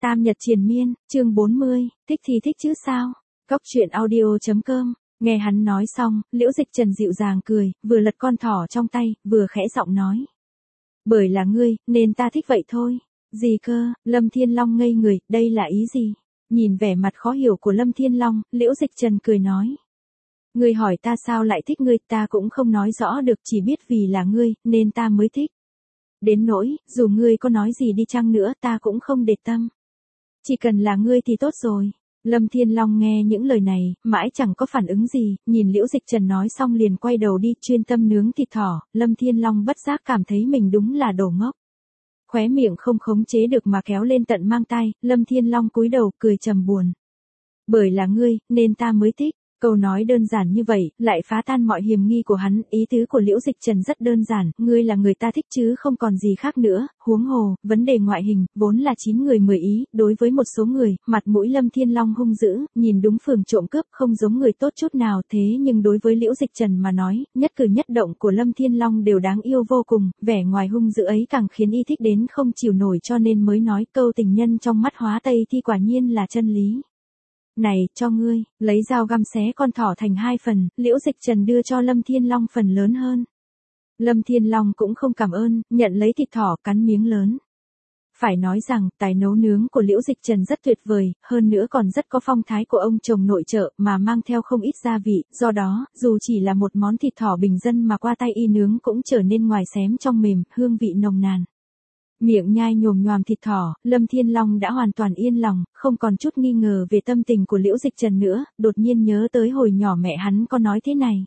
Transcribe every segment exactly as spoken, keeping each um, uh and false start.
Tam Nhật Triền Miên, chương bốn mươi, thích thì thích chứ sao? Cóc truyện audio chấm com. Nghe hắn nói xong, Liễu Dịch Trần dịu dàng cười, vừa lật con thỏ trong tay, vừa khẽ giọng nói. Bởi là ngươi, nên ta thích vậy thôi. Gì cơ? Lâm Thiên Long ngây người, đây là ý gì? Nhìn vẻ mặt khó hiểu của Lâm Thiên Long, Liễu Dịch Trần cười nói. Ngươi hỏi ta sao lại thích ngươi, ta cũng không nói rõ được, chỉ biết vì là ngươi, nên ta mới thích. Đến nỗi, dù ngươi có nói gì đi chăng nữa ta cũng không để tâm. Chỉ cần là ngươi thì tốt rồi. Lâm Thiên Long nghe những lời này, mãi chẳng có phản ứng gì, nhìn Liễu Dịch Trần nói xong liền quay đầu đi chuyên tâm nướng thịt thỏ, Lâm Thiên Long bất giác cảm thấy mình đúng là đồ ngốc. Khóe miệng không khống chế được mà kéo lên tận mang tai, Lâm Thiên Long cúi đầu cười trầm buồn. Bởi là ngươi, nên ta mới thích. Câu nói đơn giản như vậy, lại phá tan mọi hiềm nghi của hắn, ý tứ của Liễu Dịch Trần rất đơn giản, ngươi là người ta thích chứ không còn gì khác nữa, huống hồ, vấn đề ngoại hình, vốn là chín người mười ý, đối với một số người, mặt mũi Lâm Thiên Long hung dữ, nhìn đúng phường trộm cướp không giống người tốt chút nào thế nhưng đối với Liễu Dịch Trần mà nói, nhất cử nhất động của Lâm Thiên Long đều đáng yêu vô cùng, vẻ ngoài hung dữ ấy càng khiến y thích đến không chịu nổi cho nên mới nói câu tình nhân trong mắt hóa tây thì quả nhiên là chân lý. Này, cho ngươi, lấy dao găm xé con thỏ thành hai phần, Liễu Dịch Trần đưa cho Lâm Thiên Long phần lớn hơn. Lâm Thiên Long cũng không cảm ơn, nhận lấy thịt thỏ cắn miếng lớn. Phải nói rằng, tài nấu nướng của Liễu Dịch Trần rất tuyệt vời, hơn nữa còn rất có phong thái của ông chồng nội trợ mà mang theo không ít gia vị, do đó, dù chỉ là một món thịt thỏ bình dân mà qua tay y nướng cũng trở nên ngoài xém trong mềm, hương vị nồng nàn. Miệng nhai nhồm nhoàm thịt thỏ, Lâm Thiên Long đã hoàn toàn yên lòng, không còn chút nghi ngờ về tâm tình của Liễu Dịch Trần nữa, đột nhiên nhớ tới hồi nhỏ mẹ hắn có nói thế này.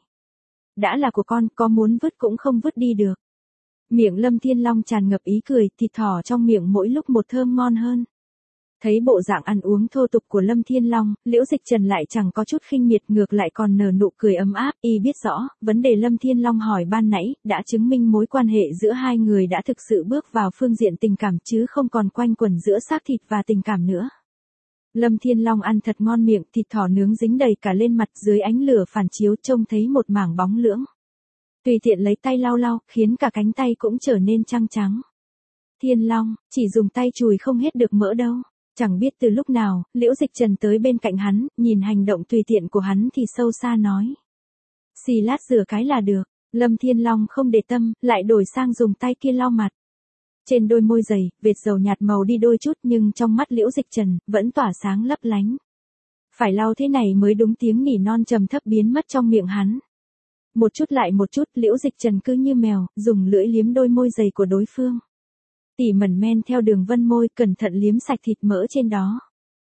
Đã là của con, có muốn vứt cũng không vứt đi được. Miệng Lâm Thiên Long tràn ngập ý cười, thịt thỏ trong miệng mỗi lúc một thơm ngon hơn. Thấy bộ dạng ăn uống thô tục của Lâm Thiên Long, Liễu Dịch Trần lại chẳng có chút khinh miệt ngược lại còn nở nụ cười ấm áp, y biết rõ, vấn đề Lâm Thiên Long hỏi ban nãy, đã chứng minh mối quan hệ giữa hai người đã thực sự bước vào phương diện tình cảm chứ không còn quanh quẩn giữa xác thịt và tình cảm nữa. Lâm Thiên Long ăn thật ngon miệng, thịt thỏ nướng dính đầy cả lên mặt dưới ánh lửa phản chiếu trông thấy một mảng bóng lưỡng. Tùy tiện lấy tay lau lau, khiến cả cánh tay cũng trở nên trắng trắng. Thiên Long, chỉ dùng tay chùi không hết được mỡ đâu. Chẳng biết từ lúc nào, Liễu Dịch Trần tới bên cạnh hắn, nhìn hành động tùy tiện của hắn thì sâu xa nói. Xì lát rửa cái là được, Lâm Thiên Long không để tâm, lại đổi sang dùng tay kia lau mặt. Trên đôi môi dày, vệt dầu nhạt màu đi đôi chút nhưng trong mắt Liễu Dịch Trần, vẫn tỏa sáng lấp lánh. Phải lau thế này mới đúng tiếng nỉ non trầm thấp biến mất trong miệng hắn. Một chút lại một chút, Liễu Dịch Trần cứ như mèo, dùng lưỡi liếm đôi môi dày của đối phương. Tỉ mẩn men theo đường vân môi, cẩn thận liếm sạch thịt mỡ trên đó.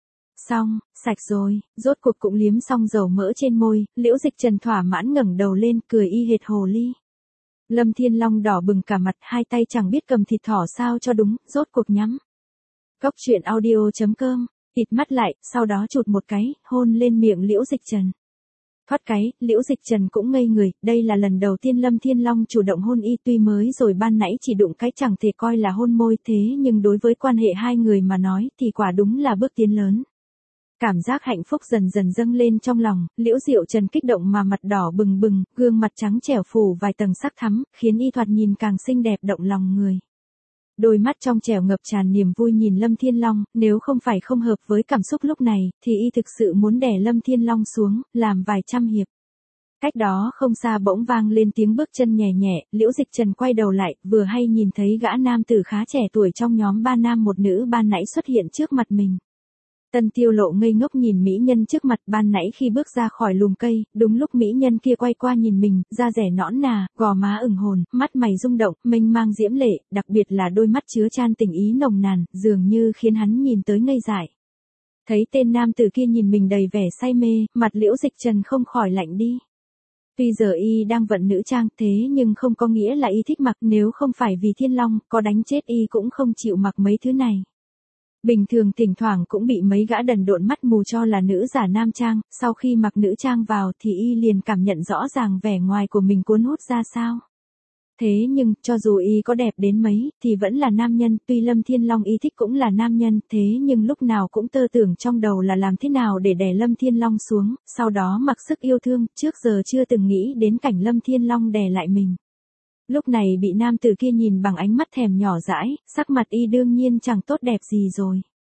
Xong, sạch rồi, rốt cuộc cũng liếm xong dầu mỡ trên môi, Liễu Dịch Trần thỏa mãn ngẩng đầu lên, cười y hệt hồ ly. Lâm Thiên Long đỏ bừng cả mặt, hai tay chẳng biết cầm thịt thỏ sao cho đúng, rốt cuộc nhắm. Cóc truyện audio chấm com, ịt mắt lại, sau đó chụt một cái, hôn lên miệng Liễu Dịch Trần. Thoát cái, Liễu Dịch Trần cũng ngây người, đây là lần đầu tiên Lâm Thiên Long chủ động hôn y, tuy mới rồi ban nãy chỉ đụng cái chẳng thể coi là hôn môi thế nhưng đối với quan hệ hai người mà nói thì quả đúng là bước tiến lớn. Cảm giác hạnh phúc dần dần dâng lên trong lòng, Liễu Diệu Trần kích động mà mặt đỏ bừng bừng, gương mặt trắng trẻo phủ vài tầng sắc thắm, khiến y thoạt nhìn càng xinh đẹp động lòng người. Đôi mắt trong trẻo ngập tràn niềm vui nhìn Lâm Thiên Long, nếu không phải không hợp với cảm xúc lúc này, thì y thực sự muốn đè Lâm Thiên Long xuống, làm vài trăm hiệp. Cách đó không xa bỗng vang lên tiếng bước chân nhẹ nhẹ, Liễu Dịch Trần quay đầu lại, vừa hay nhìn thấy gã nam tử khá trẻ tuổi trong nhóm ba nam một nữ ban nãy xuất hiện trước mặt mình. Tân Tiêu Lộ ngây ngốc nhìn mỹ nhân trước mặt ban nãy khi bước ra khỏi lùm cây, đúng lúc mỹ nhân kia quay qua nhìn mình, da rẻ nõn nà, gò má ửng hồn, mắt mày rung động, mênh mang diễm lệ, đặc biệt là đôi mắt chứa chan tình ý nồng nàn, dường như khiến hắn nhìn tới ngây dại. Thấy tên nam tử kia nhìn mình đầy vẻ say mê, mặt Liễu Dịch Trần không khỏi lạnh đi. Tuy giờ y đang vận nữ trang thế nhưng không có nghĩa là y thích mặc, nếu không phải vì Thiên Long, có đánh chết y cũng không chịu mặc mấy thứ này. Bình thường thỉnh thoảng cũng bị mấy gã đần độn mắt mù cho là nữ giả nam trang, sau khi mặc nữ trang vào thì y liền cảm nhận rõ ràng vẻ ngoài của mình cuốn hút ra sao. Thế nhưng, cho dù y có đẹp đến mấy, thì vẫn là nam nhân, tuy Lâm Thiên Long y thích cũng là nam nhân, thế nhưng lúc nào cũng tơ tưởng trong đầu là làm thế nào để đè Lâm Thiên Long xuống, sau đó mặc sức yêu thương, trước giờ chưa từng nghĩ đến cảnh Lâm Thiên Long đè lại mình. Lúc này bị nam tử kia nhìn bằng ánh mắt thèm nhỏ dãi, sắc mặt y đương nhiên chẳng tốt đẹp gì rồi.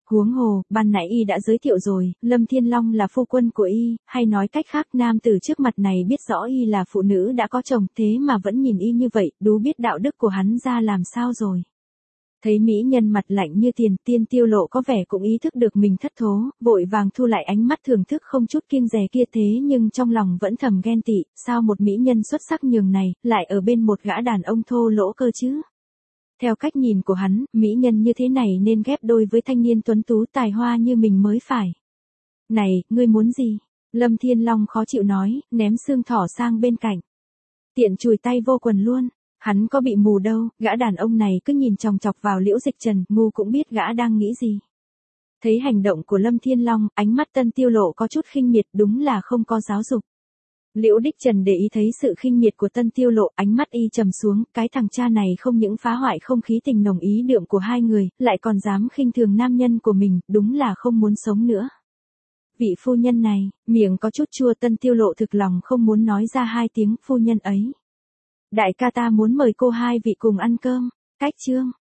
Huống hồ, ban nãy y đã giới thiệu rồi, Lâm Thiên Long là phu quân của y, hay nói cách khác nam tử trước mặt này biết rõ y là phụ nữ đã có chồng, thế mà vẫn nhìn y như vậy, đú biết đạo đức của hắn ra làm sao rồi. Thấy mỹ nhân mặt lạnh như tiền, Tiên Tiêu Lộ có vẻ cũng ý thức được mình thất thố, vội vàng thu lại ánh mắt thưởng thức không chút kiêng dè kia, thế nhưng trong lòng vẫn thầm ghen tị, sao một mỹ nhân xuất sắc nhường này, lại ở bên một gã đàn ông thô lỗ cơ chứ. Theo cách nhìn của hắn, mỹ nhân như thế này nên ghép đôi với thanh niên tuấn tú tài hoa như mình mới phải. Này, ngươi muốn gì? Lâm Thiên Long khó chịu nói, ném xương thỏ sang bên cạnh. Tiện chùi tay vô quần luôn. Hắn có bị mù đâu, gã đàn ông này cứ nhìn chòng chọc vào Liễu Dịch Trần, ngu cũng biết gã đang nghĩ gì. Thấy hành động của Lâm Thiên Long, ánh mắt Tân Tiêu Lộ có chút khinh miệt, đúng là không có giáo dục. Liễu Đích Trần để ý thấy sự khinh miệt của Tân Tiêu Lộ, ánh mắt y trầm xuống, cái thằng cha này không những phá hoại không khí tình nồng ý đượm của hai người, lại còn dám khinh thường nam nhân của mình, đúng là không muốn sống nữa. Vị phu nhân này, miệng có chút chua, Tân Tiêu Lộ thực lòng không muốn nói ra hai tiếng phu nhân ấy. Đại ca ta muốn mời cô hai vị cùng ăn cơm. Cách chương